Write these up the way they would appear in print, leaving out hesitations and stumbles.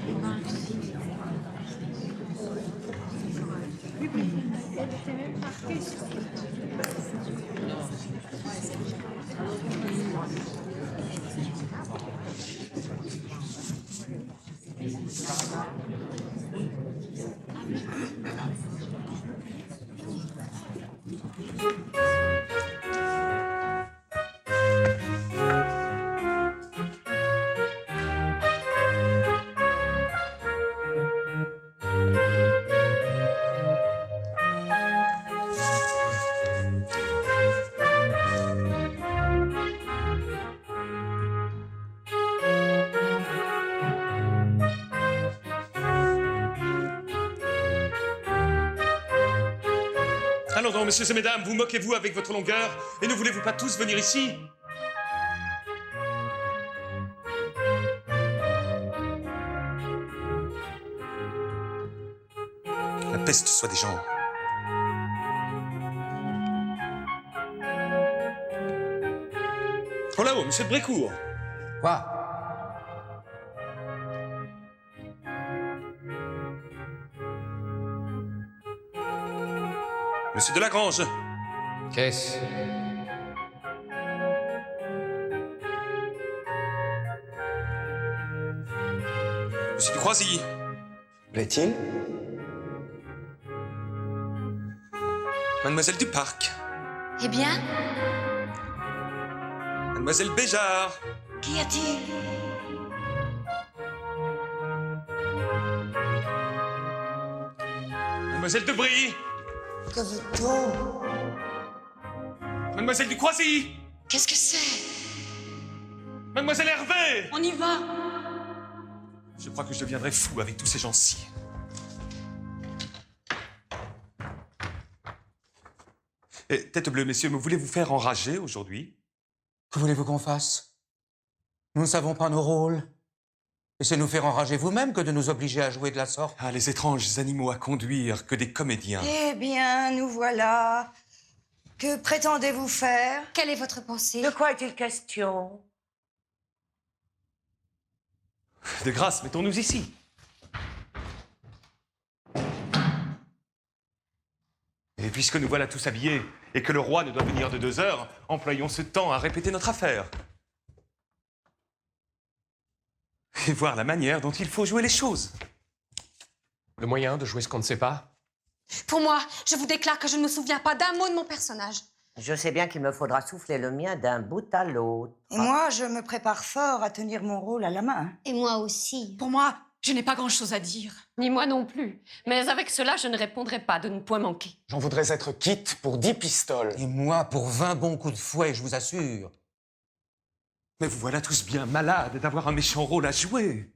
Allons donc, messieurs et mesdames, vous moquez-vous avec votre longueur et ne voulez-vous pas tous venir ici? La peste soit des gens. Oh là-haut, monsieur de Brécourt. Quoi? Monsieur de Lagrange. Qu'est-ce? Monsieur du Croisy. Plaît-il? Mademoiselle du Parc. Eh bien, Mademoiselle Béjart. qu'y a-t-il? Mademoiselle de Brie. Que veut-on? Mademoiselle du Croisy. Qu'est-ce que c'est? Mademoiselle Hervé. On y va. Je crois que je deviendrai fou avec tous ces gens-ci. Tête bleue, messieurs, me voulez-vous faire enrager aujourd'hui? Que voulez-vous qu'on fasse? Nous ne savons pas nos rôles. Et c'est nous faire enrager vous-même que de nous obliger à jouer de la sorte. Ah, les étranges animaux à conduire que des comédiens. Eh bien, nous voilà. Que prétendez-vous faire? Quelle est votre pensée? De quoi est-il question? De grâce, mettons-nous ici. Et puisque nous voilà tous habillés et que le roi ne doit venir de 2 heures, employons ce temps à répéter notre affaire. Et voir la manière dont il faut jouer les choses. Le moyen de jouer ce qu'on ne sait pas? Pour moi, je vous déclare que je ne me souviens pas d'un mot de mon personnage. Je sais bien qu'il me faudra souffler le mien d'un bout à l'autre. Et moi, je me prépare fort à tenir mon rôle à la main. Et moi aussi. Pour moi, je n'ai pas grand-chose à dire. Ni moi non plus. Mais avec cela, je ne répondrai pas de ne point manquer. J'en voudrais être quitte pour 10 pistoles. Et moi, pour 20 bons coups de fouet, je vous assure. Mais vous voilà tous bien malades d'avoir un méchant rôle à jouer.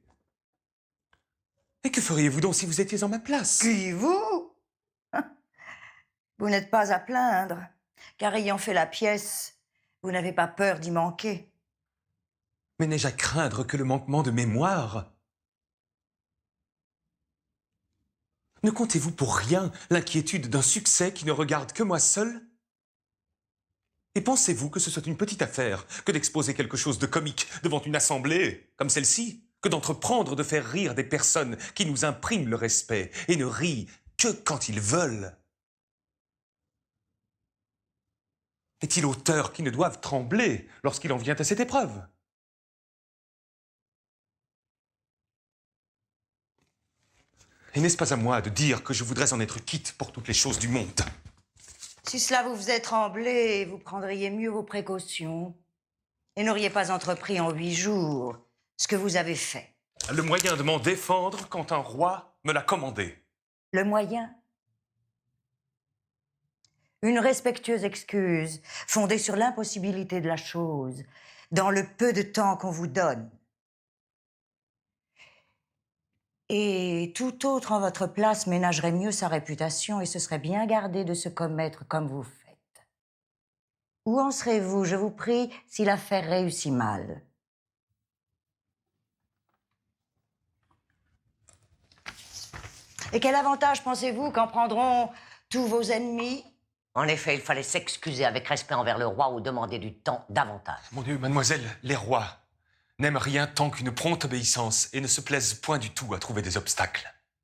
Et que feriez-vous donc si vous étiez en ma place? Qui, vous? Vous n'êtes pas à plaindre, car ayant fait la pièce, vous n'avez pas peur d'y manquer. Mais n'ai-je à craindre que le manquement de mémoire? Ne comptez-vous pour rien l'inquiétude d'un succès qui ne regarde que moi seul? Et pensez-vous que ce soit une petite affaire que d'exposer quelque chose de comique devant une assemblée comme celle-ci, que d'entreprendre de faire rire des personnes qui nous impriment le respect et ne rient que quand ils veulent? Est-il auteur qui ne doive trembler lorsqu'il en vient à cette épreuve? Et n'est-ce pas à moi de dire que je voudrais en être quitte pour toutes les choses du monde? Si cela vous faisait trembler, vous prendriez mieux vos précautions et n'auriez pas entrepris en 8 jours ce que vous avez fait. Le moyen de m'en défendre quand un roi me l'a commandé. Le moyen? Une respectueuse excuse fondée sur l'impossibilité de la chose, dans le peu de temps qu'on vous donne. Et tout autre en votre place ménagerait mieux sa réputation et se serait bien gardé de se commettre comme vous faites. Où en serez-vous, je vous prie, si l'affaire réussit mal? Et quel avantage pensez-vous qu'en prendront tous vos ennemis? En effet, il fallait s'excuser avec respect envers le roi ou demander du temps davantage. Mon Dieu, mademoiselle, les rois n'aiment rien tant qu'une prompte obéissance et ne se plaisent point du tout à trouver des obstacles.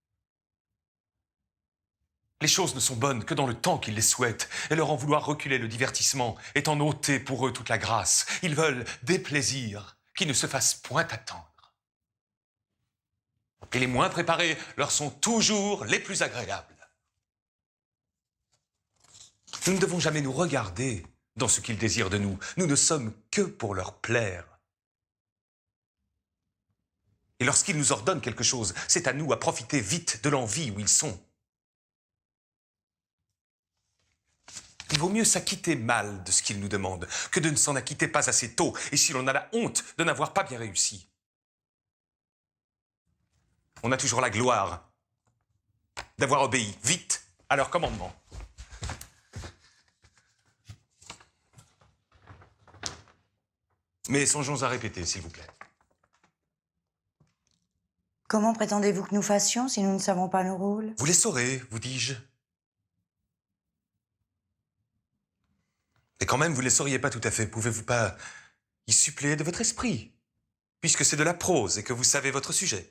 Les choses ne sont bonnes que dans le temps qu'ils les souhaitent, et leur en vouloir reculer le divertissement est en ôter pour eux toute la grâce. Ils veulent des plaisirs qui ne se fassent point attendre. Et les moins préparés leur sont toujours les plus agréables. Nous ne devons jamais nous regarder dans ce qu'ils désirent de nous. Nous ne sommes que pour leur plaire. Et lorsqu'ils nous ordonnent quelque chose, c'est à nous à profiter vite de l'envie où ils sont. Il vaut mieux s'acquitter mal de ce qu'ils nous demandent que de ne s'en acquitter pas assez tôt, et si l'on a la honte de n'avoir pas bien réussi. On a toujours la gloire d'avoir obéi vite à leurs commandements. Mais songeons à répéter, s'il vous plaît. Comment prétendez-vous que nous fassions si nous ne savons pas nos rôles? Vous les saurez, vous dis-je. Et quand même, vous ne les sauriez pas tout à fait. Pouvez-vous pas y suppléer de votre esprit, puisque c'est de la prose et que vous savez votre sujet?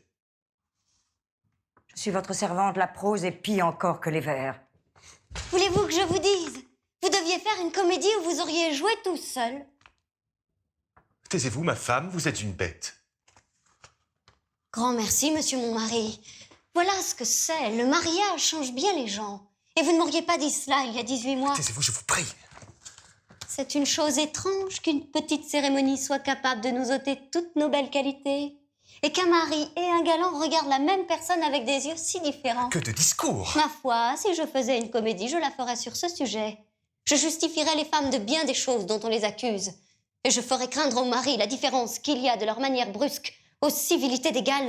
Je suis votre servante, la prose est pire encore que les vers. Voulez-vous que je vous dise? Vous deviez faire une comédie où vous auriez joué tout seul. Taisez-vous, ma femme, vous êtes une bête. Grand merci, monsieur mon mari. Voilà ce que c'est. Le mariage change bien les gens. Et vous ne m'auriez pas dit cela il y a 18 mois. Taisez-vous, je vous prie. C'est une chose étrange qu'une petite cérémonie soit capable de nous ôter toutes nos belles qualités. Et qu'un mari et un galant regardent la même personne avec des yeux si différents. Que de discours! Ma foi, si je faisais une comédie, je la ferais sur ce sujet. Je justifierais les femmes de bien des choses dont on les accuse. Et je ferais craindre aux maris la différence qu'il y a de leur manière brusque aux civilités d'égales.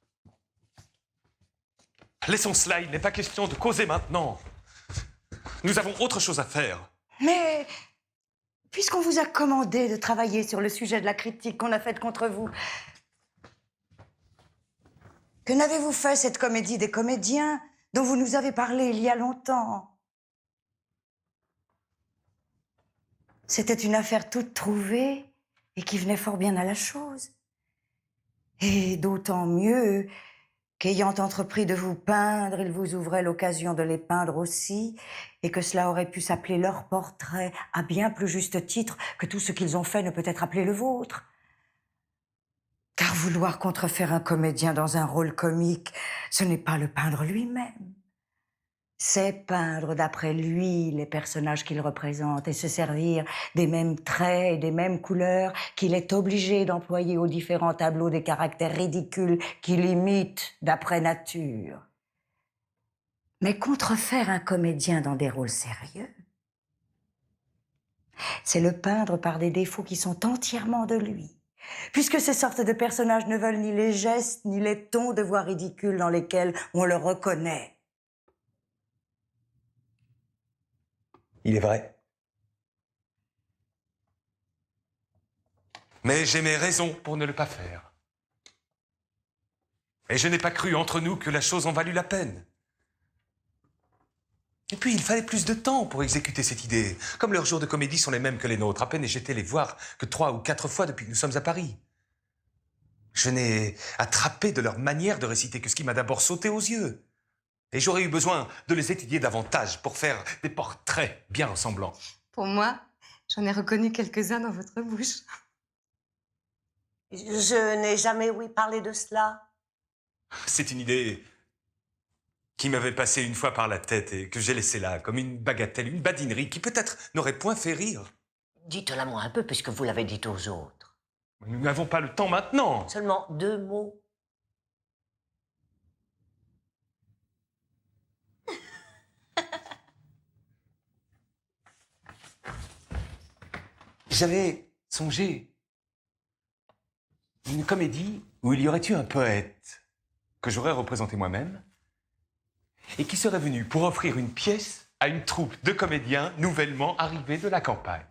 Laissons cela, il n'est pas question de causer maintenant. Nous avons autre chose à faire. Mais, puisqu'on vous a commandé de travailler sur le sujet de la critique qu'on a faite contre vous, que n'avez-vous fait cette comédie des comédiens dont vous nous avez parlé il y a longtemps? C'était une affaire toute trouvée et qui venait fort bien à la chose. Et d'autant mieux qu'ayant entrepris de vous peindre, il vous ouvrait l'occasion de les peindre aussi, et que cela aurait pu s'appeler leur portrait à bien plus juste titre que tout ce qu'ils ont fait ne peut être appelé le vôtre. Car vouloir contrefaire un comédien dans un rôle comique, ce n'est pas le peindre lui-même. C'est peindre d'après lui les personnages qu'il représente et se servir des mêmes traits et des mêmes couleurs qu'il est obligé d'employer aux différents tableaux des caractères ridicules qu'il imite d'après nature. Mais contrefaire un comédien dans des rôles sérieux, c'est le peindre par des défauts qui sont entièrement de lui, puisque ces sortes de personnages ne veulent ni les gestes ni les tons de voix ridicules dans lesquels on le reconnaît. Il est vrai. Mais j'ai mes raisons pour ne le pas faire. Et je n'ai pas cru entre nous que la chose en valût la peine. Et puis, il fallait plus de temps pour exécuter cette idée. Comme leurs jours de comédie sont les mêmes que les nôtres, à peine ai-je été les voir que 3 ou 4 fois depuis que nous sommes à Paris. Je n'ai attrapé de leur manière de réciter que ce qui m'a d'abord sauté aux yeux. Et j'aurais eu besoin de les étudier davantage pour faire des portraits bien ressemblants. Pour moi, j'en ai reconnu quelques-uns dans votre bouche. Je n'ai jamais ouï parler de cela. C'est une idée qui m'avait passé une fois par la tête et que j'ai laissée là, comme une bagatelle, une badinerie qui peut-être n'aurait point fait rire. Dites-la moi un peu, puisque vous l'avez dit aux autres. Nous n'avons pas le temps maintenant. Seulement 2 mots. J'avais songé une comédie où il y aurait eu un poète que j'aurais représenté moi-même et qui serait venu pour offrir une pièce à une troupe de comédiens nouvellement arrivés de la campagne.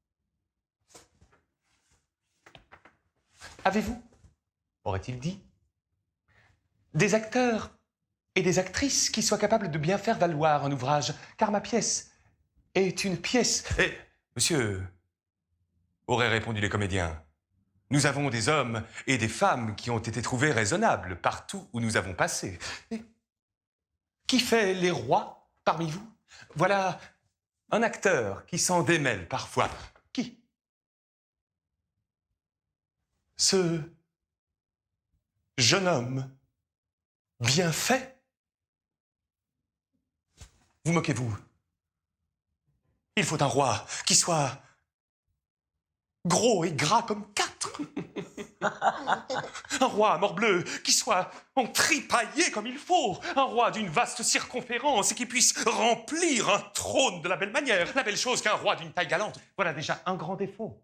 Avez-vous, aurait-il dit, des acteurs et des actrices qui soient capables de bien faire valoir un ouvrage, car ma pièce est une pièce. Et, monsieur, auraient répondu les comédiens, Nous avons des hommes et des femmes qui ont été trouvés raisonnables partout où nous avons passé. Et qui fait les rois parmi vous? Voilà un acteur qui s'en démêle parfois. Qui? Ce jeune homme bien fait? Vous moquez-vous? Il faut un roi qui soit gros et gras comme 4. Un roi morbleu qui soit entripaillé comme il faut. Un roi d'une vaste circonférence et qui puisse remplir un trône de la belle manière. La belle chose qu'un roi d'une taille galante. Voilà déjà un grand défaut.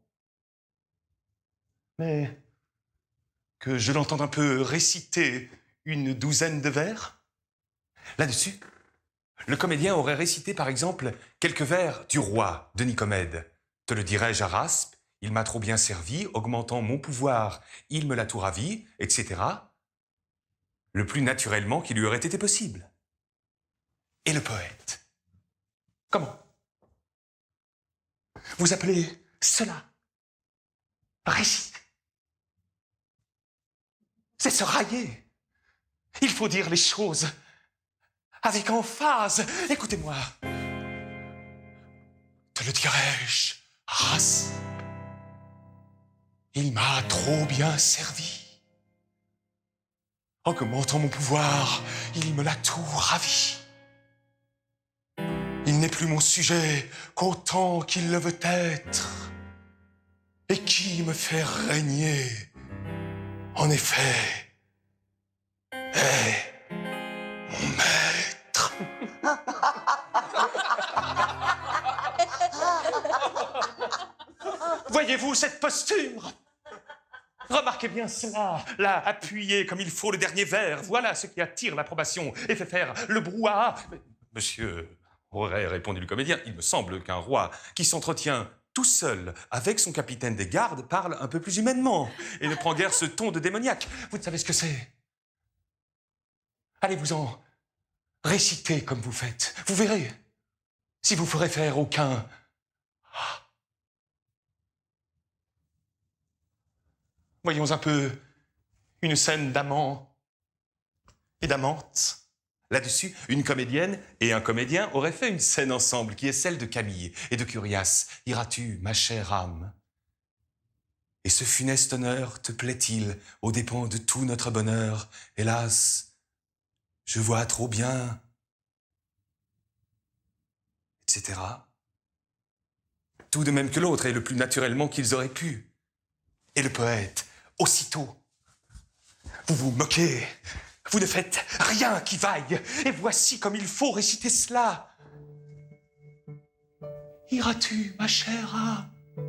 Mais que je l'entende un peu réciter une douzaine de vers. Là-dessus, le comédien aurait récité par exemple quelques vers du roi de Nicomède. Te le dirai-je à raspe, il m'a trop bien servi, augmentant mon pouvoir, il me l'a tout ravi, etc. Le plus naturellement qu'il lui aurait été possible. Et le poète? Comment? Vous appelez cela réciter? C'est se railler. Il faut dire les choses avec emphase. Écoutez-moi. Te le dirai-je, race? Il m'a trop bien servi. Augmentant mon pouvoir, il me l'a tout ravi. Il n'est plus mon sujet qu'autant qu'il le veut être. Et qui me fait régner, en effet, est mon maître. Voyez-vous cette posture? Remarquez bien cela, là, appuyé comme il faut le dernier vers. Voilà ce qui attire l'approbation et fait faire le brouhaha. Mais, monsieur, aurait répondu le comédien, il me semble qu'un roi qui s'entretient tout seul avec son capitaine des gardes parle un peu plus humainement et ne prend guère ce ton de démoniaque. Vous ne savez ce que c'est? Allez-vous-en réciter comme vous faites. Vous verrez, si vous ferez faire aucun... Voyons un peu une scène d'amant et d'amante. Là-dessus, une comédienne et un comédien auraient fait une scène ensemble qui est celle de Camille et de Curiace. Iras-tu, ma chère âme? Et ce funeste honneur te plaît-il aux dépens de tout notre bonheur? Hélas, je vois trop bien, etc. Tout de même que l'autre, et le plus naturellement qu'ils auraient pu. Et le poète, aussitôt, vous vous moquez, vous ne faites rien qui vaille, et voici comme il faut réciter cela. Iras-tu, ma chère âme?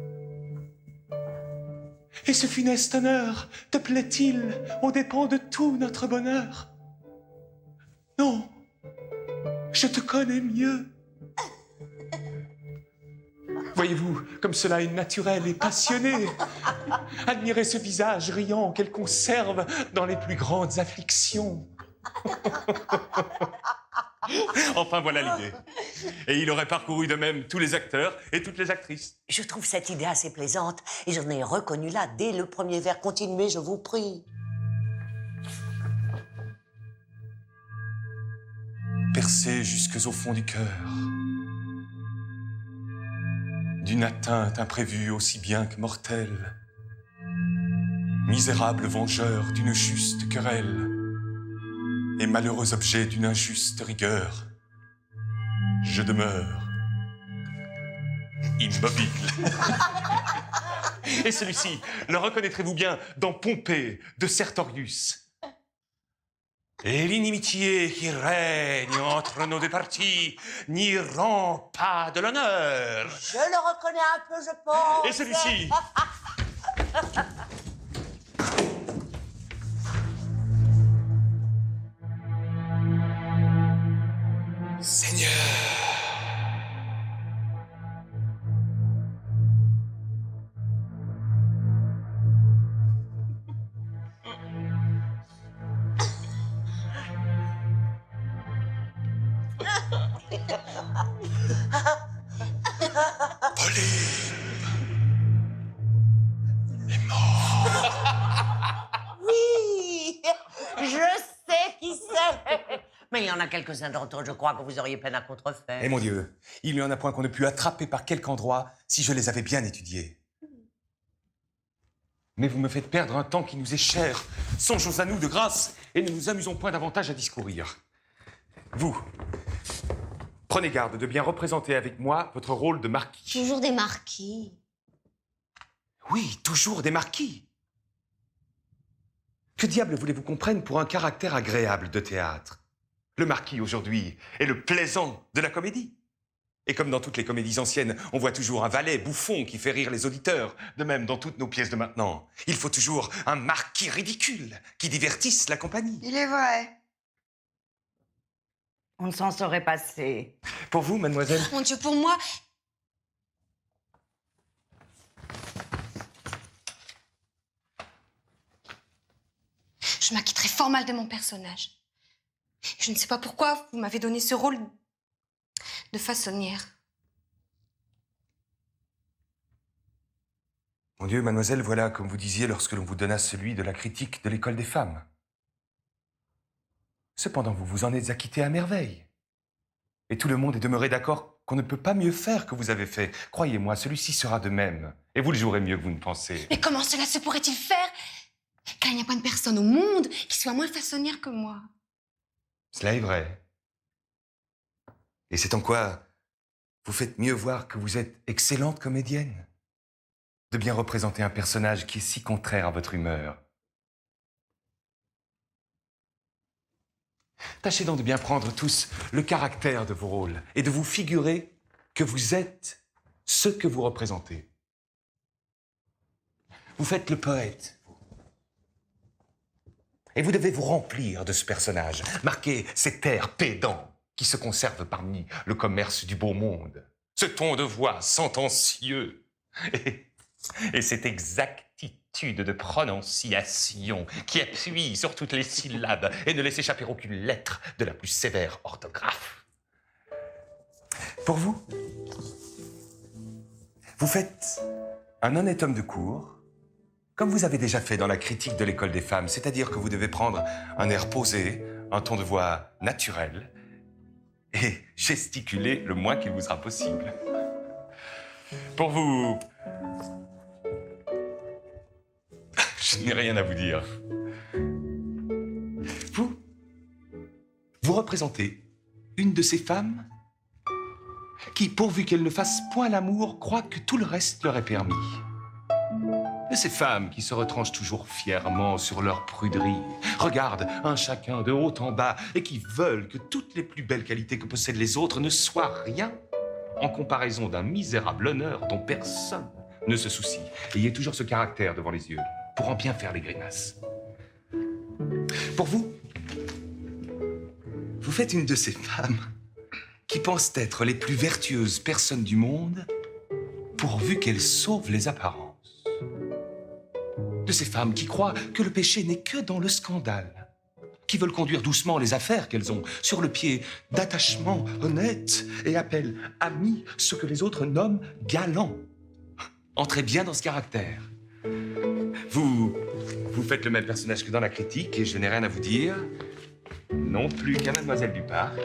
Et ce funeste honneur te plaît-il aux dépens de tout notre bonheur? Non, je te connais mieux. Voyez-vous, comme cela est naturel et passionné. Admirez ce visage riant qu'elle conserve dans les plus grandes afflictions. Enfin, voilà l'idée. Et il aurait parcouru de même tous les acteurs et toutes les actrices. Je trouve cette idée assez plaisante et j'en ai reconnu là dès le premier vers. Continuez, je vous prie. Percé jusqu'au fond du cœur, d'une atteinte imprévue aussi bien que mortelle, misérable vengeur d'une juste querelle, et malheureux objet d'une injuste rigueur, je demeure immobile. Et celui-ci, le reconnaîtrez-vous bien dans Pompée de Sertorius? Et l'inimitié qui règne entre nos deux partis n'y rend pas de l'honneur. Je le reconnais un peu, je pense. Et celui-ci? Seigneur. Polybe est mort. Mais il y en a quelques-uns d'entre eux, je crois, que vous auriez peine à contrefaire. Eh mon Dieu, il n'y en a point qu'on ne pût attraper par quelque endroit si je les avais bien étudiés. Mais vous me faites perdre un temps qui nous est cher. Songeons à nous de grâce et ne nous amusons point davantage à discourir. Vous, prenez garde de bien représenter avec moi votre rôle de marquis. Toujours des marquis. Oui, toujours des marquis. Que diable voulez-vous qu'on prenne pour un caractère agréable de théâtre? Le marquis, aujourd'hui, est le plaisant de la comédie. Et comme dans toutes les comédies anciennes, on voit toujours un valet bouffon qui fait rire les auditeurs, de même dans toutes nos pièces de maintenant. Il faut toujours un marquis ridicule qui divertisse la compagnie. Il est vrai. On ne s'en saurait passer. Pour vous, mademoiselle? Mon Dieu, pour moi... Je m'acquitterai fort mal de mon personnage. Je ne sais pas pourquoi vous m'avez donné ce rôle de façonnière. Mon Dieu, mademoiselle, voilà, comme vous disiez lorsque l'on vous donna celui de la critique de l'école des femmes. Cependant, vous vous en êtes acquitté à merveille. Et tout le monde est demeuré d'accord qu'on ne peut pas mieux faire que vous avez fait. Croyez-moi, celui-ci sera de même. Et vous le jouerez mieux que vous ne pensez. Mais comment cela se pourrait-il faire? Car il n'y a pas une personne au monde qui soit moins façonnière que moi. Cela est vrai. Et c'est en quoi vous faites mieux voir que vous êtes excellente comédienne. De bien représenter un personnage qui est si contraire à votre humeur. Tâchez donc de bien prendre tous le caractère de vos rôles et de vous figurer que vous êtes ce que vous représentez. Vous faites le poète. Et vous devez vous remplir de ce personnage, marquer cet air pédant qui se conserve parmi le commerce du beau monde, ce ton de voix sentencieux et cette exactitude de prononciation qui appuie sur toutes les syllabes et ne laisse échapper aucune lettre de la plus sévère orthographe. Pour vous, vous faites un honnête homme de cour, comme vous avez déjà fait dans la critique de l'école des femmes, c'est-à-dire que vous devez prendre un air posé, un ton de voix naturel et gesticuler le moins qu'il vous sera possible. Pour vous, je n'ai rien à vous dire. Vous représentez une de ces femmes qui, pourvu qu'elle ne fasse point l'amour, croit que tout le reste leur est permis. De ces femmes qui se retranchent toujours fièrement sur leur pruderie, regardent un chacun de haut en bas et qui veulent que toutes les plus belles qualités que possèdent les autres ne soient rien en comparaison d'un misérable honneur dont personne ne se soucie. Ayez toujours ce caractère devant les yeux pour en bien faire les grimaces. Pour vous, vous faites une de ces femmes qui pensent être les plus vertueuses personnes du monde pourvu qu'elles sauvent les apparences. De ces femmes qui croient que le péché n'est que dans le scandale, qui veulent conduire doucement les affaires qu'elles ont sur le pied d'attachement honnête et appellent amis ce que les autres nomment galants. Entrez bien dans ce caractère. Vous faites le même personnage que dans la critique et je n'ai rien à vous dire, non plus qu'à Mademoiselle du Parc.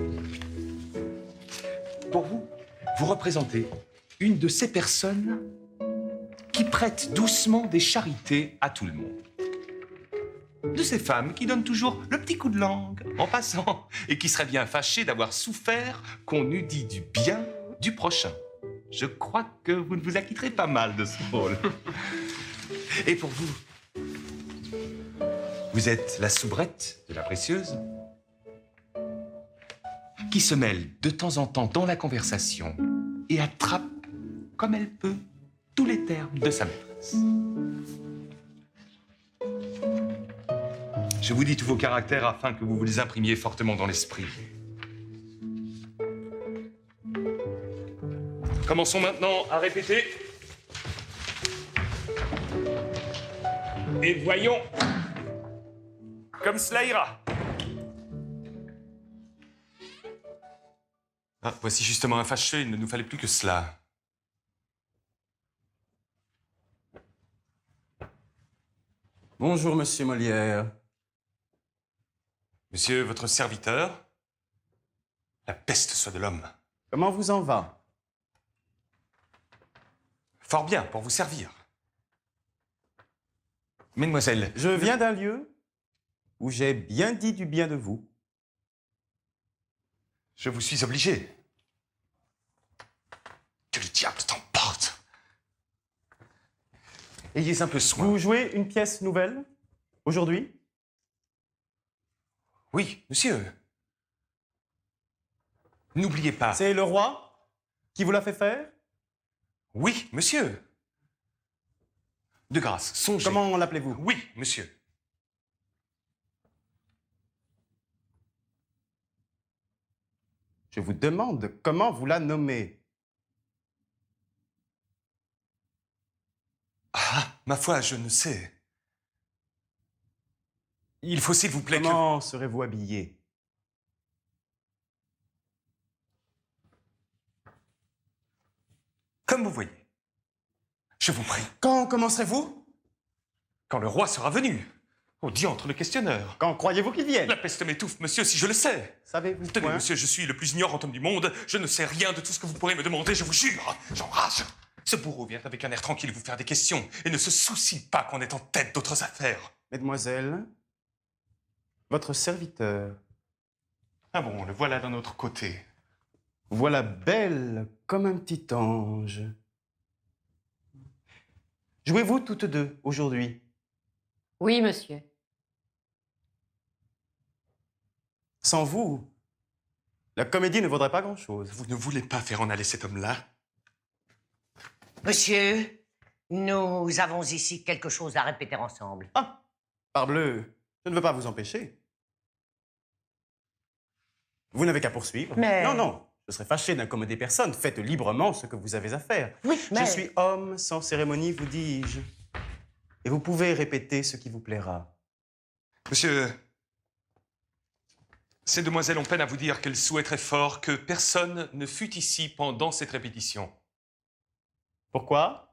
Pour vous, vous représentez une de ces personnes qui prêtent doucement des charités à tout le monde. De ces femmes qui donnent toujours le petit coup de langue en passant et qui seraient bien fâchées d'avoir souffert qu'on eût dit du bien du prochain. Je crois que vous ne vous acquitterez pas mal de ce rôle. Et pour vous, vous êtes la soubrette de la précieuse qui se mêle de temps en temps dans la conversation et attrape, comme elle peut, tous les termes de sa maîtresse. Je vous dis tous vos caractères afin que vous vous les imprimiez fortement dans l'esprit. Commençons maintenant à répéter. Et voyons comme cela ira. Ah, voici justement un fâcheux, il ne nous fallait plus que cela. Bonjour, monsieur Molière. Monsieur, votre serviteur, la peste soit de l'homme. Comment vous en va? Fort bien, pour vous servir. Mesdemoiselles, Je viens d'un lieu où j'ai bien dit du bien de vous. je vous suis obligé. Que le diable t'emporte. Ayez un peu soin. Vous jouez une pièce nouvelle aujourd'hui? Oui, monsieur. N'oubliez pas. C'est le roi qui vous l'a fait faire? Oui, monsieur. De grâce, songez. Comment l'appelez-vous? Oui, monsieur. Je vous demande comment vous la nommez. Ah, ma foi, je ne sais. Il faut, s'il vous plaît, Comment serez-vous habillé? Comme vous voyez. Je vous prie. Quand commencerez-vous? Quand le roi sera venu. Oh, diantre, le questionneur. Quand croyez-vous qu'il vienne? La peste m'étouffe, monsieur, si je le sais. Savez-vous Tenez, point? monsieur, je suis le plus ignorant homme du monde. Je ne sais rien de tout ce que vous pourrez me demander, je vous jure. J'enrage. Ce bourreau vient avec un air tranquille vous faire des questions et ne se soucie pas qu'on est en tête d'autres affaires. Mademoiselle, votre serviteur, Ah bon, le voilà d'un autre côté. voilà belle comme un petit ange. Jouez-vous toutes deux aujourd'hui? Oui, monsieur. Sans vous, la comédie ne vaudrait pas grand-chose. Vous ne voulez pas faire en aller cet homme-là? Monsieur, nous avons ici quelque chose à répéter ensemble. Ah, parbleu, je ne veux pas vous empêcher. Vous n'avez qu'à poursuivre. Mais- Non, non, je serais fâché d'incommoder personne. Faites librement ce que vous avez à faire. Oui, mais... Je suis homme sans cérémonie, vous dis-je. Et vous pouvez répéter ce qui vous plaira. Monsieur, ces demoiselles ont peine à vous dire qu'elles souhaiteraient fort que personne ne fût ici pendant cette répétition. Pourquoi?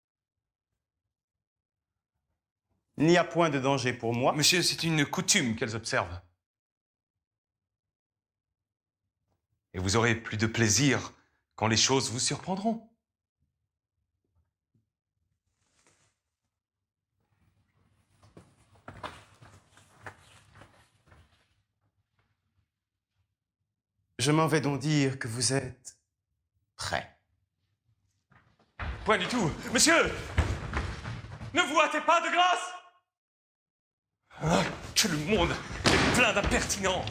Il n'y a point de danger pour moi. Monsieur, c'est une coutume qu'elles observent. Et vous aurez plus de plaisir quand les choses vous surprendront. Je m'en vais donc dire que vous êtes prêt. Point du tout. Monsieur, ne vous hâtez pas de grâce. Ah, que le monde est plein d'impertinents.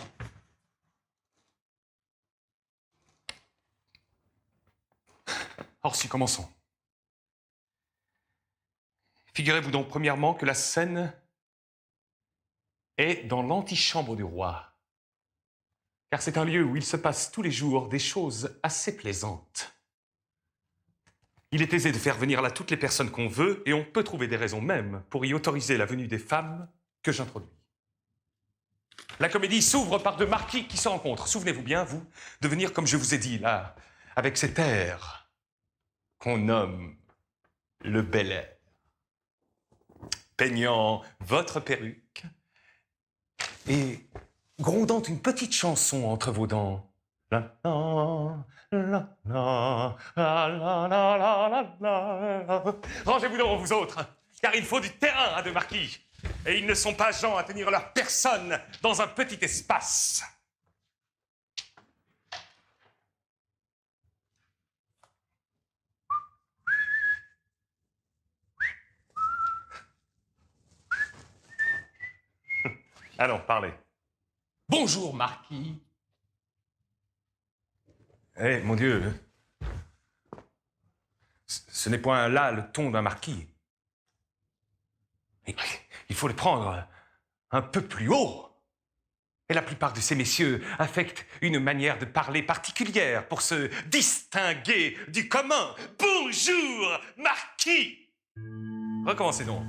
Or, si, commençons. Figurez-vous donc premièrement que la scène est dans l'antichambre du roi. Car c'est un lieu où il se passe tous les jours des choses assez plaisantes. Il est aisé de faire venir là toutes les personnes qu'on veut, et on peut trouver des raisons même pour y autoriser la venue des femmes que j'introduis. La comédie s'ouvre par deux marquis qui se rencontrent. Souvenez-vous bien, vous, de venir comme je vous ai dit, là, avec cet air qu'on nomme le bel air, peignant votre perruque et grondant une petite chanson entre vos dents. La, la, la, la, la, la, la, la, la. Rangez-vous donc, vous autres, car il faut du terrain à deux marquis, et ils ne sont pas gens à tenir leur personne dans un petit espace. Allons, parlez. Bonjour, marquis. Eh, mon Dieu, ce n'est point là le ton d'un marquis. Il faut le prendre un peu plus haut. Et la plupart de ces messieurs affectent une manière de parler particulière pour se distinguer du commun. Bonjour, marquis. Recommencez donc.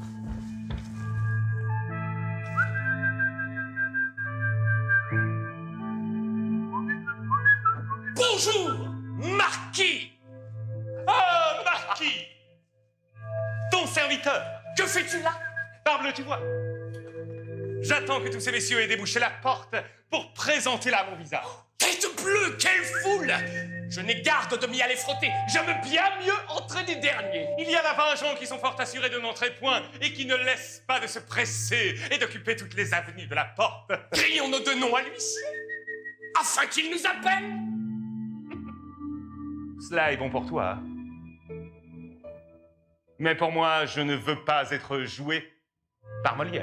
Bonjour, marquis. Ah, marquis. Ton serviteur. Que fais-tu là? Parble, tu vois. J'attends que tous ces messieurs aient débouché la porte pour présenter là mon visage. Tête bleue, quelle foule! Je n'ai garde de m'y aller frotter. J'aime bien mieux entrer des derniers. Il y a là-bas gens qui sont fort assurés de n'entrer point et qui ne laissent pas de se presser et d'occuper toutes les avenues de la porte. Crions nos deux noms à l'huissier, afin qu'il nous appelle. Cela est bon pour toi. Mais pour moi, je ne veux pas être joué par Molière.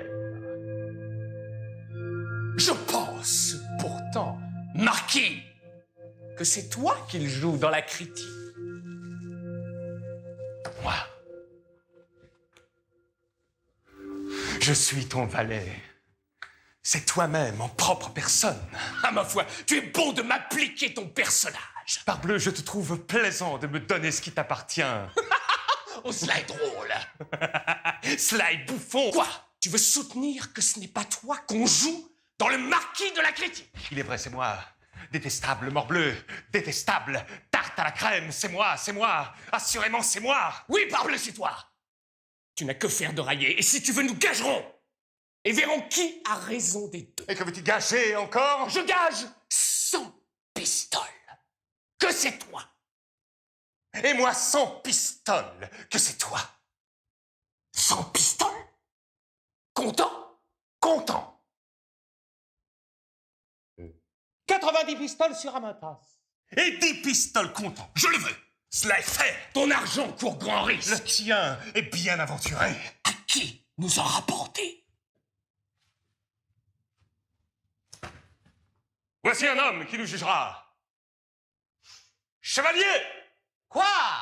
Je pense pourtant, Marquis, que c'est toi qu'il joue dans la critique. Moi, je suis ton valet. C'est toi-même, en propre personne. À ma foi, tu es bon de m'appliquer ton personnage. Parbleu, je te trouve plaisant de me donner ce qui t'appartient. Oh, cela est drôle. Cela est bouffon. Quoi? Tu veux soutenir que ce n'est pas toi qu'on joue dans le Marquis de la critique? Il est vrai, c'est moi. Détestable, morbleu, détestable. Tarte à la crème, c'est moi. Assurément, c'est moi. Oui, parbleu, c'est toi. Tu n'as que faire de railler, et si tu veux, nous gagerons. Et verrons qui a raison des deux. Et que veux-tu gager encore? Je gage 100 pistoles. Que c'est toi. Et moi, 100 pistoles, que c'est toi. 100 pistoles? Content? Content. 90 pistoles sur Amatas. Et 10 pistoles content. Je le veux. Cela est fait. Ton argent court grand risque. Le tien est bien aventuré. À qui nous en rapporter? Voici un homme qui nous jugera. Chevalier! Quoi?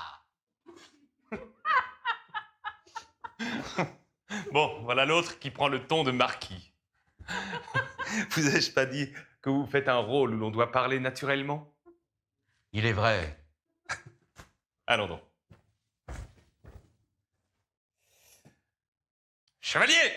Bon, voilà l'autre qui prend le ton de marquis. Vous ai-je pas dit que vous faites un rôle où l'on doit parler naturellement? Il est vrai. Allons donc. Chevalier!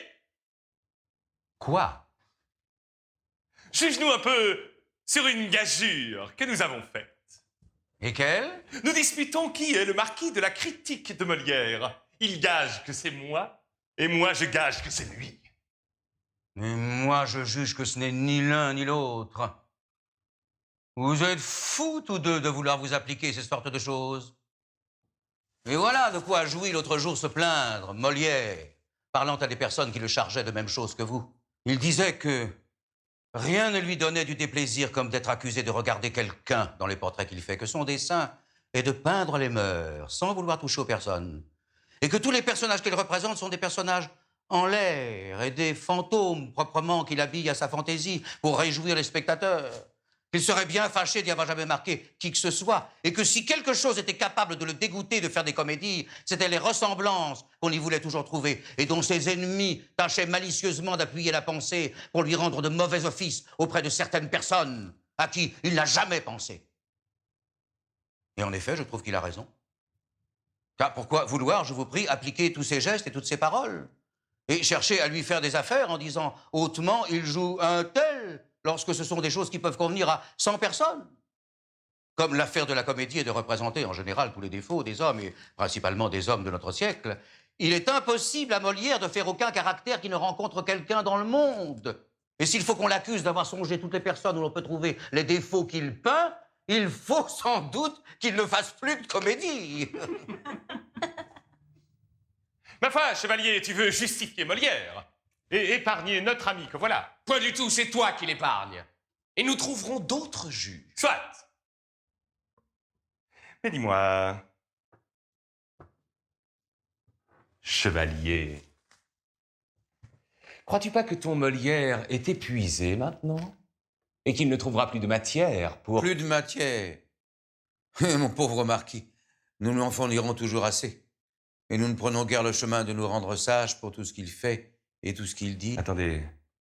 Quoi? Juge-nous un peu sur une gageure que nous avons faite. Et quelle? Nous disputons qui est le marquis de la critique de Molière. Il gage que c'est moi, et moi je gage que c'est lui. Mais moi, je juge que ce n'est ni l'un ni l'autre. Vous êtes fous tous deux de vouloir vous appliquer ces sortes de choses. Et voilà de quoi jouit l'autre jour se plaindre, Molière, parlant à des personnes qui le chargeaient de même chose que vous. Il disait que rien ne lui donnait du déplaisir comme d'être accusé de regarder quelqu'un dans les portraits qu'il fait, que son dessein est de peindre les mœurs, sans vouloir toucher aux personnes. Et que tous les personnages qu'il représente sont des personnages en l'air et des fantômes proprement qu'il habille à sa fantaisie pour réjouir les spectateurs. Qu'il serait bien fâché d'y avoir jamais marqué qui que ce soit, et que si quelque chose était capable de le dégoûter de faire des comédies, c'était les ressemblances qu'on y voulait toujours trouver, et dont ses ennemis tâchaient malicieusement d'appuyer la pensée pour lui rendre de mauvais offices auprès de certaines personnes à qui il n'a jamais pensé. Et en effet, je trouve qu'il a raison. Car pourquoi vouloir, je vous prie, appliquer tous ses gestes et toutes ses paroles, et chercher à lui faire des affaires en disant hautement il joue un tel, lorsque ce sont des choses qui peuvent convenir à 100 personnes. Comme l'affaire de la comédie est de représenter en général tous les défauts des hommes, et principalement des hommes de notre siècle, il est impossible à Molière de faire aucun caractère qui ne rencontre quelqu'un dans le monde. Et s'il faut qu'on l'accuse d'avoir songé toutes les personnes où l'on peut trouver les défauts qu'il peint, il faut sans doute qu'il ne fasse plus de comédie. Ma foi, chevalier, tu veux justifier Molière et épargner notre ami que voilà. Pas du tout, c'est toi qui l'épargne. Et nous trouverons d'autres juges. Soit. Mais dis-moi, chevalier, crois-tu pas que ton Molière est épuisé maintenant et qu'il ne trouvera plus de matière pour... Plus de matière. Mon pauvre marquis, nous lui en fournirons toujours assez. Et nous ne prenons guère le chemin de nous rendre sages pour tout ce qu'il fait et tout ce qu'il dit. Attendez.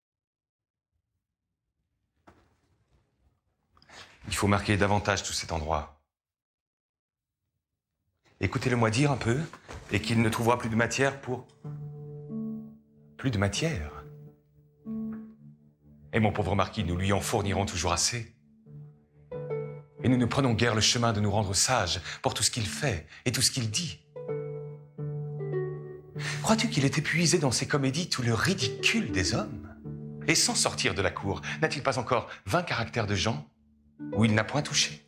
Il faut marquer davantage tout cet endroit. Écoutez-le-moi dire un peu, et qu'il ne trouvera plus de matière pour... Plus de matière. Et mon pauvre marquis, nous lui en fournirons toujours assez. Et nous ne prenons guère le chemin de nous rendre sages pour tout ce qu'il fait et tout ce qu'il dit. Crois-tu qu'il est épuisé dans ses comédies tout le ridicule des hommes? Et sans sortir de la cour, n'a-t-il pas encore 20 caractères de gens où il n'a point touché?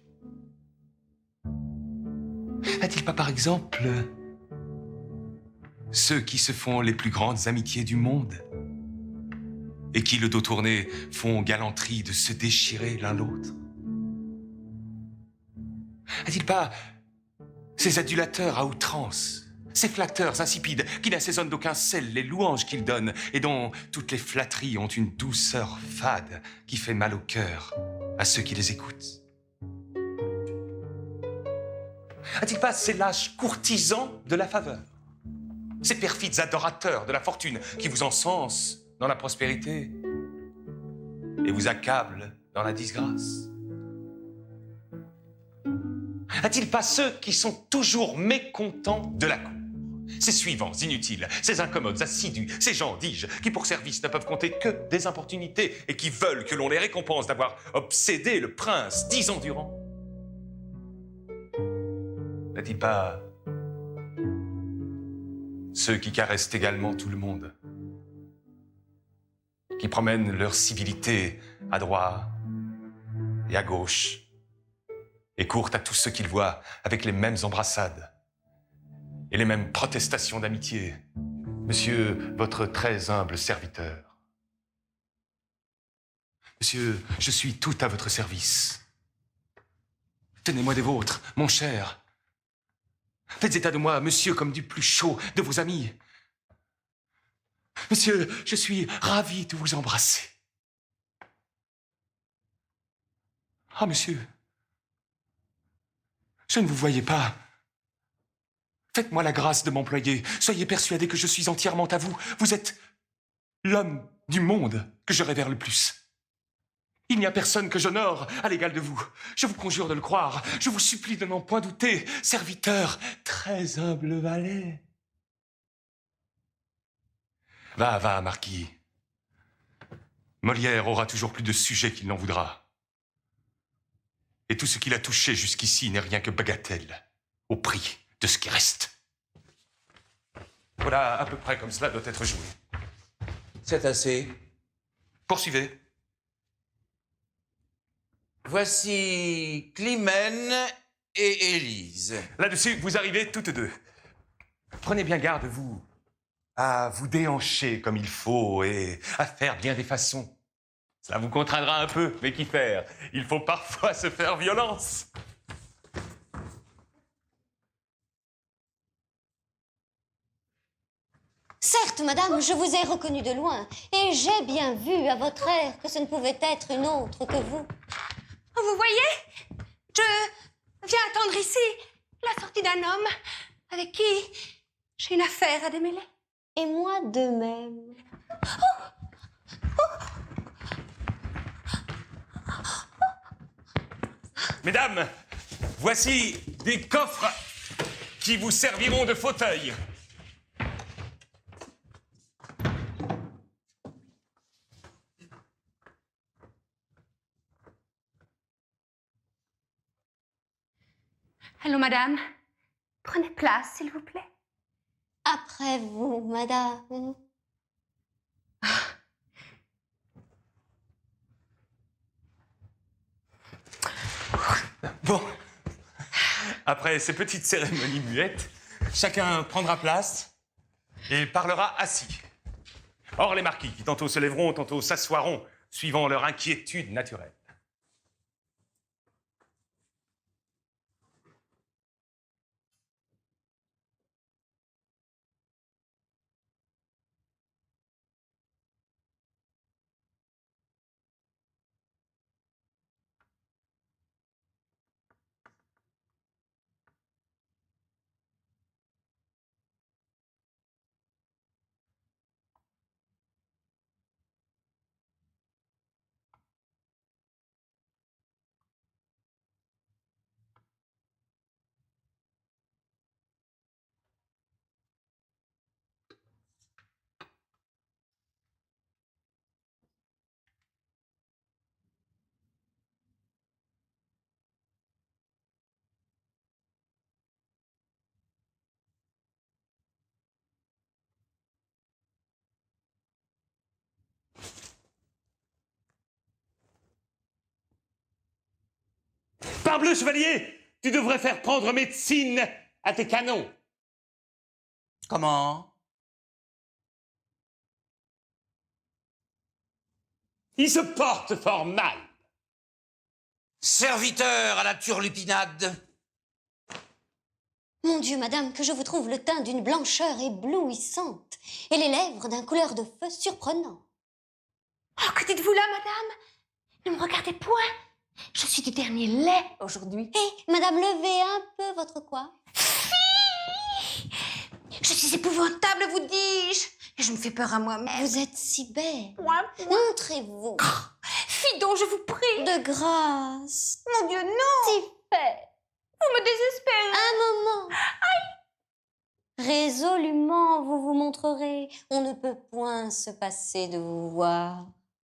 N'a-t-il pas, par exemple, ceux qui se font les plus grandes amitiés du monde et qui, le dos tourné, font galanterie de se déchirer l'un l'autre? N'a-t-il pas ces adulateurs à outrance, ces flatteurs insipides qui n'assaisonnent d'aucun sel les louanges qu'ils donnent et dont toutes les flatteries ont une douceur fade qui fait mal au cœur à ceux qui les écoutent? A-t-il pas ces lâches courtisans de la faveur, ces perfides adorateurs de la fortune qui vous encensent dans la prospérité et vous accablent dans la disgrâce? A-t-il pas ceux qui sont toujours mécontents de la cour, ces suivants inutiles, ces incommodes assidus, ces gens, dis-je, qui pour service ne peuvent compter que des importunités et qui veulent que l'on les récompense d'avoir obsédé le prince 10 ans durant? N'a-t-il pas ceux qui caressent également tout le monde, qui promènent leur civilité à droite et à gauche, et courent à tous ceux qu'ils voient avec les mêmes embrassades et les mêmes protestations d'amitié? Monsieur, votre très humble serviteur. Monsieur, je suis tout à votre service. Tenez-moi des vôtres, mon cher. Faites état de moi, monsieur, comme du plus chaud de vos amis. Monsieur, je suis ravi de vous embrasser. Ah, monsieur, je ne vous voyais pas. Faites-moi la grâce de m'employer. Soyez persuadé que je suis entièrement à vous. Vous êtes l'homme du monde que je révère le plus. Il n'y a personne que j'honore à l'égal de vous. Je vous conjure de le croire. Je vous supplie de n'en point douter. Serviteur, très humble valet. Va, va, marquis. Molière aura toujours plus de sujets qu'il n'en voudra. Et tout ce qu'il a touché jusqu'ici n'est rien que bagatelle, au prix de ce qui reste. Voilà à peu près comme cela doit être joué. C'est assez. Poursuivez. Voici Climène et Élise. Là-dessus, vous arrivez toutes deux. Prenez bien garde, vous, à vous déhancher comme il faut et à faire bien des façons. Cela vous contraindra un peu, mais qu'y faire? Il faut parfois se faire violence. Certes, madame, je vous ai reconnue de loin, et j'ai bien vu à votre air que ce ne pouvait être une autre que vous. Vous voyez, je viens attendre ici la sortie d'un homme avec qui j'ai une affaire à démêler. Et moi de même. Mesdames, voici des coffres qui vous serviront de fauteuil. Allons, madame, prenez place, s'il vous plaît. Après vous, madame. Bon, après ces petites cérémonies muettes, chacun prendra place et parlera assis. Or, les marquis, qui tantôt se lèveront, tantôt s'assoiront, suivant leur inquiétude naturelle. Parbleu, chevalier! Tu devrais faire prendre médecine à tes canons. Comment? Il se porte fort mal. Serviteur à la turlupinade. Mon Dieu, madame, que je vous trouve le teint d'une blancheur éblouissante et les lèvres d'un couleur de feu surprenant. Oh, que dites-vous là, madame? Ne me regardez point. Je suis du dernier lait aujourd'hui. Hé, madame, levez un peu votre coiffe. Je suis épouvantable, vous dis-je. Et je me fais peur à moi-même. Vous êtes si belle. Moi, Montrez-vous. Fille donc, je vous prie. De grâce. Mon Dieu, non. Si fait. Vous me désespérez. Un moment. Résolument, vous vous montrerez. On ne peut point se passer de vous voir.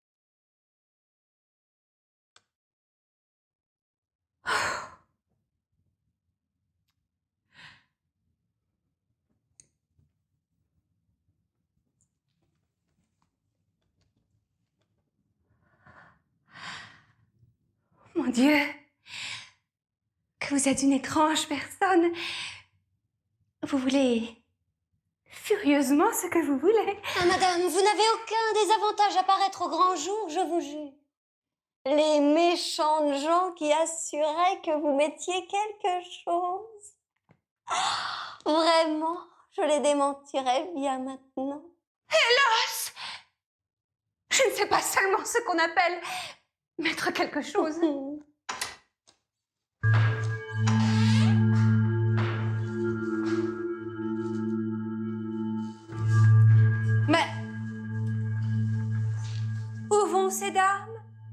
Mon Dieu, que vous êtes une étrange personne. Vous voulez furieusement ce que vous voulez. Ah, madame, vous n'avez aucun désavantage à paraître au grand jour, je vous jure. Les méchantes gens qui assuraient que vous mettiez quelque chose. Vraiment, je les démentirais bien maintenant. Hélas! Je ne sais pas seulement ce qu'on appelle mettre quelque chose. Mais où vont ces dames?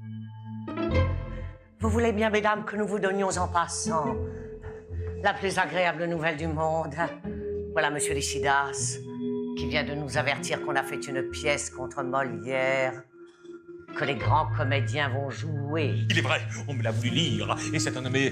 Vous voulez bien, mesdames, que nous vous donnions en passant la plus agréable nouvelle du monde. Voilà Monsieur Lycidas, qui vient de nous avertir qu'on a fait une pièce contre Molière, que les grands comédiens vont jouer. Il est vrai, on me l'a voulu lire, et c'est un nommé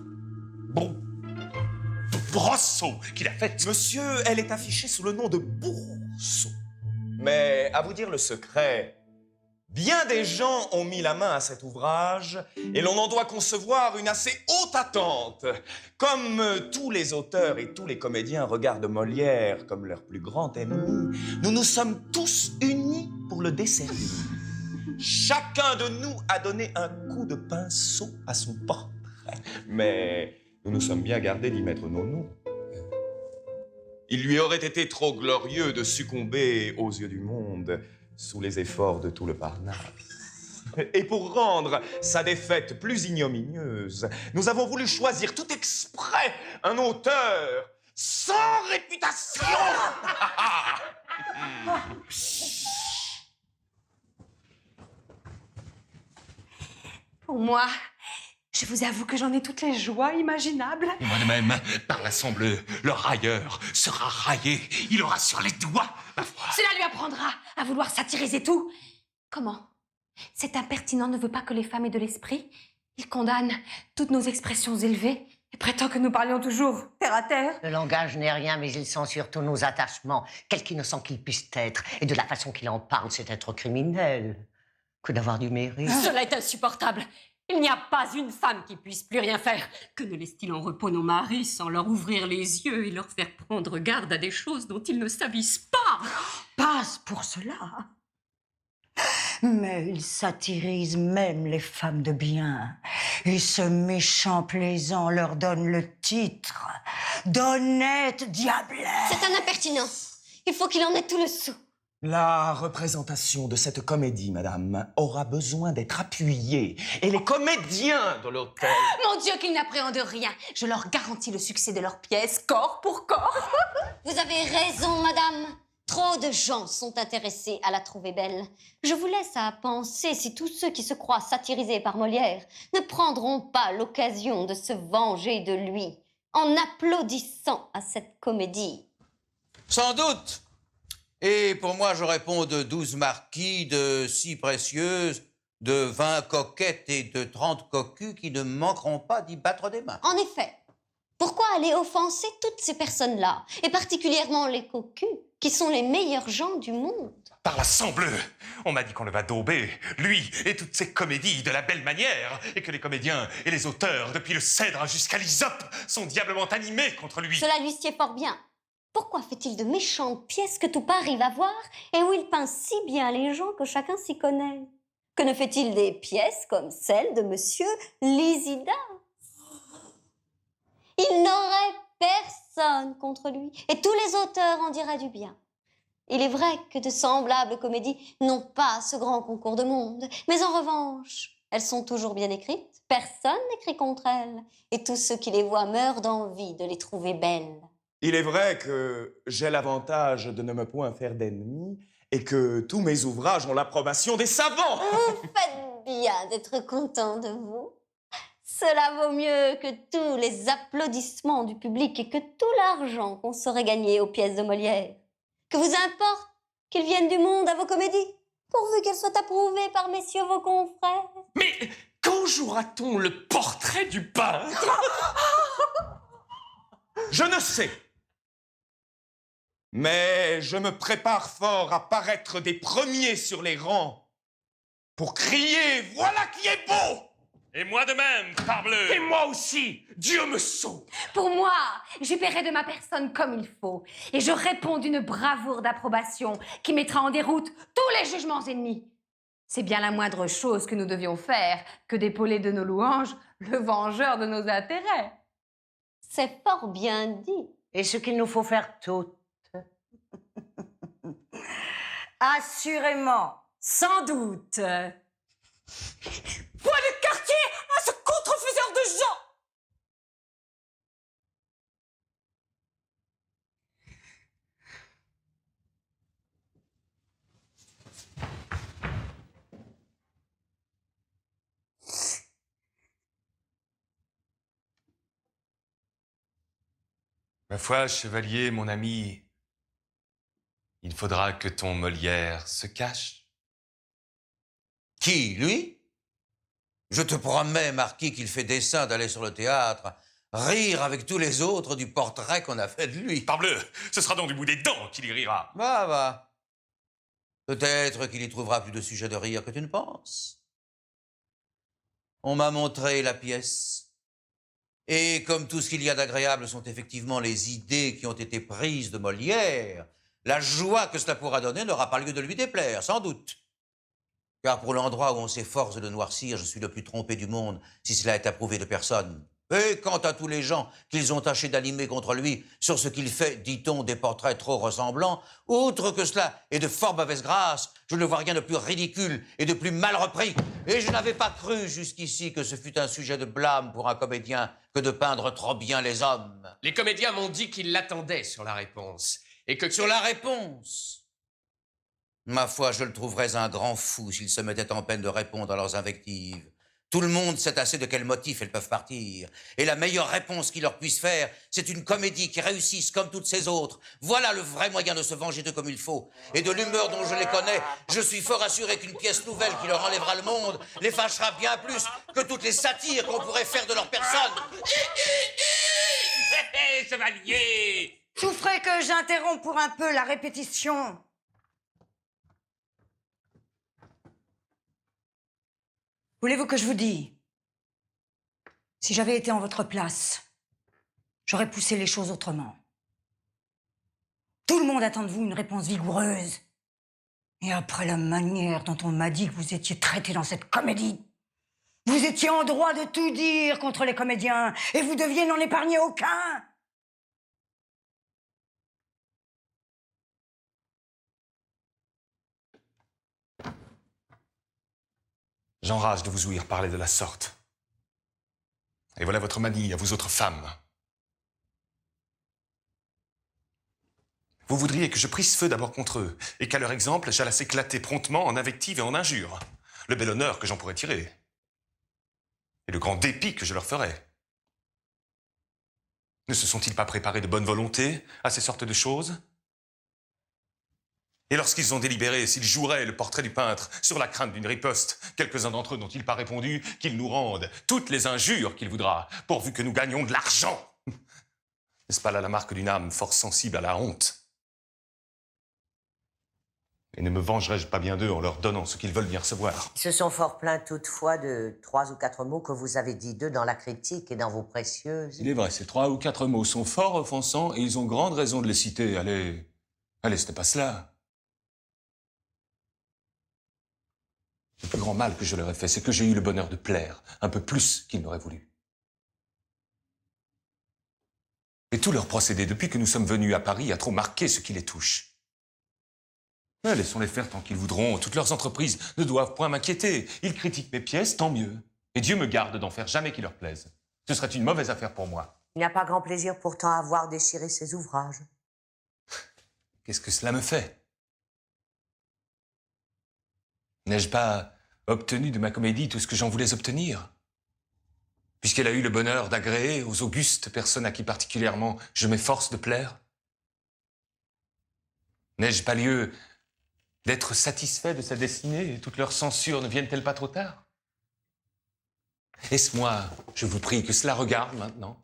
Brosso qui l'a faite. Monsieur, elle est affichée sous le nom de Bourseau. Mais, à vous dire le secret, bien des gens ont mis la main à cet ouvrage et l'on en doit concevoir une assez haute attente. Comme tous les auteurs et tous les comédiens regardent Molière comme leur plus grand ennemi, nous nous sommes tous unis pour le desservir. Chacun de nous a donné un coup de pinceau à son portrait. Mais nous nous sommes bien gardés d'y mettre nos noms. Il lui aurait été trop glorieux de succomber aux yeux du monde sous les efforts de tout le Parnasse. Et pour rendre sa défaite plus ignominieuse, nous avons voulu choisir tout exprès un auteur sans réputation. Pour moi, je vous avoue que j'en ai toutes les joies imaginables. Et moi de même, par l'assemblée, le railleur sera raillé. Il aura sur les doigts, ma foi. Cela lui apprendra à vouloir satiriser tout. Comment? Cet impertinent ne veut pas que les femmes aient de l'esprit. Il condamne toutes nos expressions élevées et prétend que nous parlions toujours terre à terre. Le langage n'est rien, mais il censure tous nos attachements, quelque innocent qu'ils puissent être. Et de la façon qu'il en parle, c'est être criminel que d'avoir du mérite. Cela est insupportable. Il n'y a pas une femme qui puisse plus rien faire. Que ne laisse-t-il en repos nos maris sans leur ouvrir les yeux et leur faire prendre garde à des choses dont ils ne s'avisent pas? Passe pour cela. Mais il satirise même les femmes de bien. Et ce méchant plaisant leur donne le titre d'honnête diablesse. C'est un impertinent. Il faut qu'il en ait tout le sou. La représentation de cette comédie, madame, aura besoin d'être appuyée. Et les comédiens de l'hôtel... Mon Dieu, qu'ils n'appréhendent rien. Je leur garantis le succès de leur pièce, corps pour corps. Vous avez raison, madame. Trop de gens sont intéressés à la trouver belle. Je vous laisse à penser si tous ceux qui se croient satirisés par Molière ne prendront pas l'occasion de se venger de lui en applaudissant à cette comédie. Sans doute. Et pour moi, je réponds de 12 marquis, de 6 précieuses, de 20 coquettes et de 30 cocus qui ne manqueront pas d'y battre des mains. En effet, Pourquoi aller offenser toutes ces personnes-là, et particulièrement les cocus, qui sont les meilleurs gens du monde? Par la sang bleu, on m'a dit qu'on le va dauber, lui et toutes ces comédies de la belle manière, et que les comédiens et les auteurs, depuis le Cèdre jusqu'à l'Hysope, sont diablement animés contre lui. Cela lui sied fort bien. Pourquoi fait-il de méchantes pièces que tout Paris va voir, et où il peint si bien les gens que chacun s'y connaît? Que ne fait-il des pièces comme celle de Monsieur Lysidas? Il n'aurait personne contre lui, et tous les auteurs en diraient du bien. Il est vrai que de semblables comédies n'ont pas ce grand concours de monde, mais en revanche, elles sont toujours bien écrites, personne n'écrit contre elles, et tous ceux qui les voient meurent d'envie de les trouver belles. Il est vrai que j'ai l'avantage de ne me point faire d'ennemis et que tous mes ouvrages ont l'approbation des savants. Vous faites bien d'être content de vous. Cela vaut mieux que tous les applaudissements du public et que tout l'argent qu'on saurait gagner aux pièces de Molière. Que vous importe qu'ils viennent du monde à vos comédies, pourvu qu'elles soient approuvées par messieurs vos confrères. Mais quand jouera-t-on le portrait du peintre? Je ne sais. Mais je me prépare fort à paraître des premiers sur les rangs pour crier « Voilà qui est beau !» Et moi de même, parbleu. Et moi aussi, Dieu me sauve. Pour moi, j'y paierai de ma personne comme il faut. Et je réponds d'une bravoure d'approbation qui mettra en déroute tous les jugements ennemis. C'est bien la moindre chose que nous devions faire que d'épauler de nos louanges le vengeur de nos intérêts. C'est fort bien dit. Et ce qu'il nous faut faire toutes. Assurément. Sans doute. Point de quartier à ce contrefaiseur de gens! Ma foi, chevalier, mon ami, il faudra que ton Molière se cache. Qui, lui? Je te promets, Marquis, qu'il fait dessein d'aller sur le théâtre, rire avec tous les autres du portrait qu'on a fait de lui. Parbleu, ce sera donc du bout des dents qu'il y rira. Va. Peut-être qu'il y trouvera plus de sujets de rire que tu ne penses. On m'a montré la pièce. Et comme tout ce qu'il y a d'agréable sont effectivement les idées qui ont été prises de Molière, la joie que cela pourra donner n'aura pas lieu de lui déplaire, sans doute. Car pour l'endroit où on s'efforce de le noircir, je suis le plus trompé du monde, si cela est approuvé de personne. Et quant à tous les gens qu'ils ont tâché d'animer contre lui sur ce qu'il fait, dit-on, des portraits trop ressemblants, outre que cela est de fort mauvaise grâce, je ne vois rien de plus ridicule et de plus mal repris. Et je n'avais pas cru jusqu'ici que ce fût un sujet de blâme pour un comédien que de peindre trop bien les hommes. Les comédiens m'ont dit qu'ils l'attendaient sur la réponse. Et que Sur la réponse? Ma foi, je le trouverais un grand fou s'il se mettait en peine de répondre à leurs invectives. Tout le monde sait assez de quel motif elles peuvent partir. Et la meilleure réponse qu'ils leur puissent faire, c'est une comédie qui réussisse comme toutes ces autres. Voilà le vrai moyen de se venger d'eux comme il faut. Et de l'humeur dont je les connais, je suis fort assuré qu'une pièce nouvelle qui leur enlèvera le monde les fâchera bien plus que toutes les satires qu'on pourrait faire de leur personne. Hé, chevalier! Souffrez que j'interromps pour un peu la répétition. Voulez-vous que je vous dise? Si j'avais été en votre place, j'aurais poussé les choses autrement. Tout le monde attend de vous une réponse vigoureuse. Et après la manière dont on m'a dit que vous étiez traité dans cette comédie, vous étiez en droit de tout dire contre les comédiens et vous deviez n'en épargner aucun. J'enrage de vous ouïr parler de la sorte. Et voilà votre manie à vous autres femmes. Vous voudriez que je prisse feu d'abord contre eux, et qu'à leur exemple, j'allasse éclater promptement en invectives et en injures. Le bel honneur que j'en pourrais tirer. Et le grand dépit que je leur ferais. Ne se sont-ils pas préparés de bonne volonté à ces sortes de choses ? Et lorsqu'ils ont délibéré s'ils joueraient le portrait du peintre sur la crainte d'une riposte, quelques-uns d'entre eux n'ont-ils pas répondu qu'ils nous rendent toutes les injures qu'il voudra, pourvu que nous gagnions de l'argent ? N'est-ce pas là la marque d'une âme fort sensible à la honte? Et ne me vengerai-je pas bien d'eux en leur donnant ce qu'ils veulent bien recevoir? Ils se sont fort plaints toutefois de 3 ou 4 mots que vous avez dit d'eux dans la critique et dans vos précieuses. Il est vrai, ces 3 ou 4 mots sont fort offensants et ils ont grande raison de les citer. Allez, ce n'est pas cela. Le plus grand mal que je leur ai fait, c'est que j'ai eu le bonheur de plaire, un peu plus qu'ils n'auraient voulu. Et tout leur procédé, depuis que nous sommes venus à Paris, a trop marqué ce qui les touche. Mais laissons-les faire tant qu'ils voudront. Toutes leurs entreprises ne doivent point m'inquiéter. Ils critiquent mes pièces, tant mieux. Et Dieu me garde d'en faire jamais qui leur plaise. Ce serait une mauvaise affaire pour moi. Il n'y a pas grand plaisir pourtant à voir déchirer ces ouvrages. Qu'est-ce que cela me fait? N'ai-je pas obtenu de ma comédie tout ce que j'en voulais obtenir? Puisqu'elle a eu le bonheur d'agréer aux augustes personnes à qui particulièrement je m'efforce de plaire? N'ai-je pas lieu d'être satisfait de sa destinée et toutes leurs censures ne viennent-elles pas trop tard? Est-ce moi, je vous prie, que cela regarde maintenant?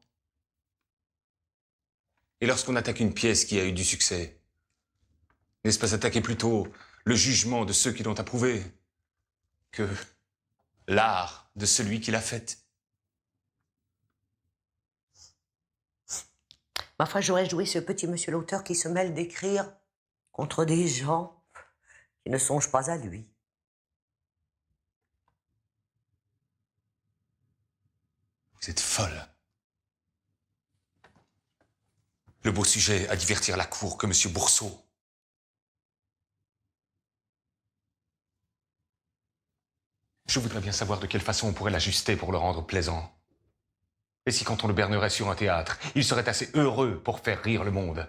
Et lorsqu'on attaque une pièce qui a eu du succès, n'est-ce pas attaquer plutôt le jugement de ceux qui l'ont approuvée que l'art de celui qui l'a faite? Ma foi, j'aurais joué ce petit monsieur l'auteur qui se mêle d'écrire contre des gens qui ne songent pas à lui. Vous êtes folle. Le beau sujet à divertir la cour que monsieur Bourseau. Je voudrais bien savoir de quelle façon on pourrait l'ajuster pour le rendre plaisant. Et si quand on le bernerait sur un théâtre, il serait assez heureux pour faire rire le monde?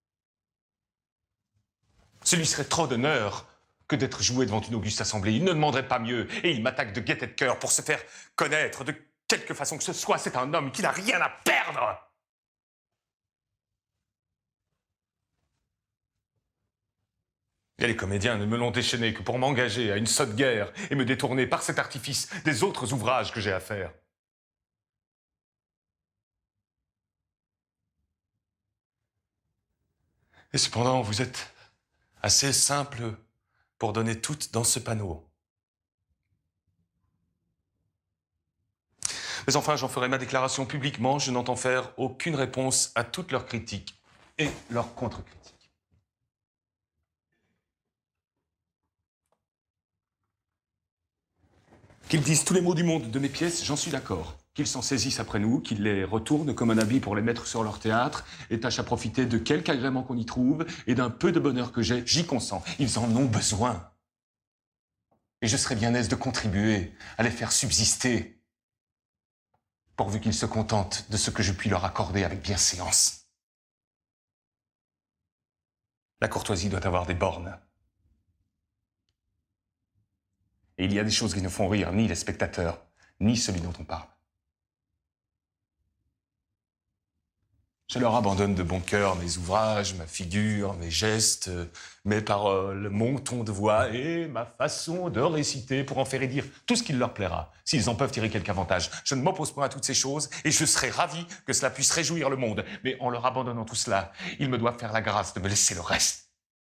Ce lui serait trop d'honneur que d'être joué devant une auguste assemblée. Il ne demanderait pas mieux, et il m'attaque de gaieté de cœur pour se faire connaître de quelque façon que ce soit. C'est un homme qui n'a rien à perdre. Et les comédiens ne me l'ont déchaîné que pour m'engager à une sotte guerre et me détourner par cet artifice des autres ouvrages que j'ai à faire. Et cependant, vous êtes assez simple pour donner tout dans ce panneau. Mais enfin, j'en ferai ma déclaration publiquement. Je n'entends faire aucune réponse à toutes leurs critiques et leurs contre-critiques. Qu'ils disent tous les mots du monde de mes pièces, j'en suis d'accord. Qu'ils s'en saisissent après nous, qu'ils les retournent comme un habit pour les mettre sur leur théâtre et tâchent à profiter de quelque agrément qu'on y trouve et d'un peu de bonheur que j'ai, j'y consens. Ils en ont besoin. Et je serais bien aise de contribuer à les faire subsister, pourvu qu'ils se contentent de ce que je puis leur accorder avec bienséance. La courtoisie doit avoir des bornes. Et il y a des choses qui ne font rire ni les spectateurs, ni celui dont on parle. Je leur abandonne de bon cœur mes ouvrages, ma figure, mes gestes, mes paroles, mon ton de voix et ma façon de réciter pour en faire et dire tout ce qu'il leur plaira, s'ils en peuvent tirer quelque avantage. Je ne m'oppose pas à toutes ces choses et je serais ravi que cela puisse réjouir le monde. Mais en leur abandonnant tout cela, ils me doivent faire la grâce de me laisser le reste.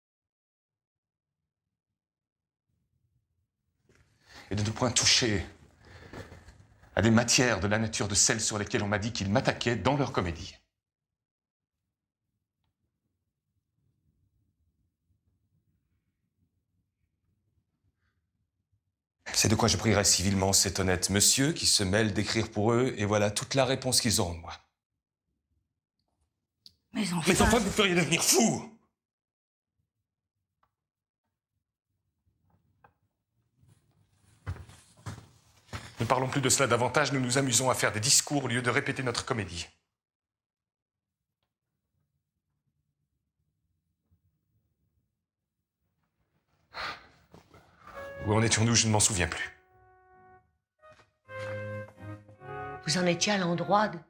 Et de ne point toucher à des matières de la nature de celles sur lesquelles on m'a dit qu'ils m'attaquaient dans leur comédie. C'est de quoi je prierai civilement cet honnête monsieur qui se mêle d'écrire pour eux, et voilà toute la réponse qu'ils auront de moi. Mais Mais enfin, vous feriez devenir fou! Ne parlons plus de cela davantage, nous nous amusons à faire des discours au lieu de répéter notre comédie. Où en étions-nous? Je ne m'en souviens plus. Vous en étiez à l'endroit de...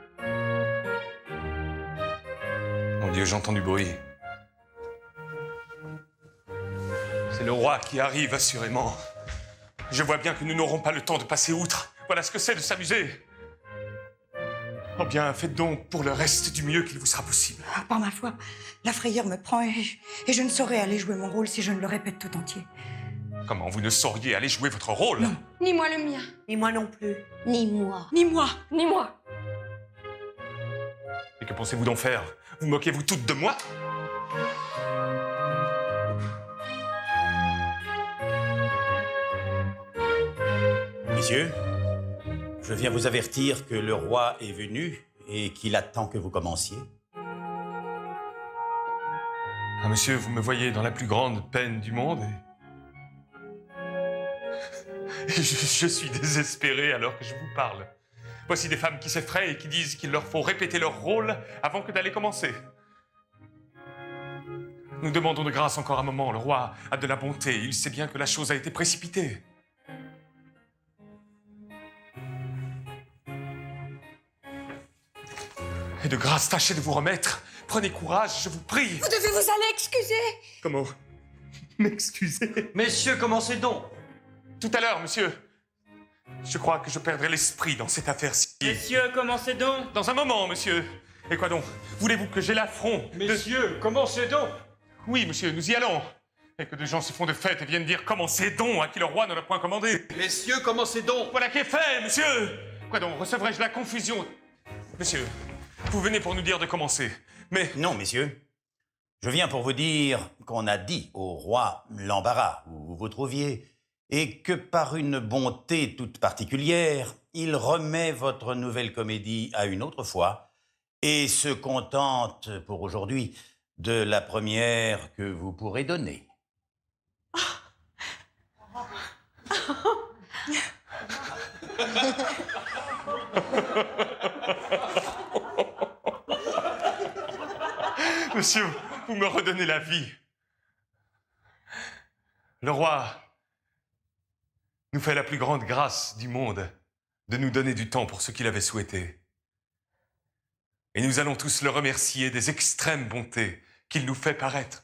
Mon Dieu, j'entends du bruit. C'est le roi qui arrive, assurément. Je vois bien que nous n'aurons pas le temps de passer outre. Voilà ce que c'est de s'amuser. Oh bien, faites donc pour le reste du mieux qu'il vous sera possible. Ah, par ma foi, la frayeur me prend et je ne saurais aller jouer mon rôle si je ne le répète tout entier. Comment vous ne sauriez aller jouer votre rôle? Non. Ni moi le mien. Ni moi non plus. Ni moi. Ni moi. Ni moi. Et que pensez-vous d'en faire? Vous moquez-vous toutes de moi? Messieurs, je viens vous avertir que le roi est venu et qu'il attend que vous commenciez. Ah, monsieur, vous me voyez dans la plus grande peine du monde et je suis désespéré alors que je vous parle. Voici des femmes qui s'effraient et qui disent qu'il leur faut répéter leur rôle avant que d'aller commencer. Nous demandons de grâce encore un moment. Le roi a de la bonté. Il sait bien que la chose a été précipitée. Et de grâce, tâchez de vous remettre. Prenez courage, je vous prie. Vous devez vous aller excuser. Comment? M'excuser? Messieurs, commencez donc. Tout à l'heure, monsieur. Je crois que je perdrai l'esprit dans cette affaire-ci. Messieurs, commencez donc. Dans un moment, monsieur. Et quoi donc? Voulez-vous que j'aie l'affront Messieurs, commencez donc. Oui, monsieur, nous y allons. Et que des gens se font de fête et viennent dire commencez donc à qui le roi ne l'a point commandé. Messieurs, commencez donc. Voilà qui est fait, monsieur. Quoi donc? Recevrai-je la confusion? Monsieur, vous venez pour nous dire de commencer. Mais... Non, messieurs. Je viens pour vous dire qu'on a dit au roi l'embarras où vous vous trouviez et que par une bonté toute particulière, il remet votre nouvelle comédie à une autre fois et se contente pour aujourd'hui de la première que vous pourrez donner. Monsieur, vous me redonnez la vie. Le roi nous fait la plus grande grâce du monde de nous donner du temps pour ce qu'il avait souhaité. Et nous allons tous le remercier des extrêmes bontés qu'il nous fait paraître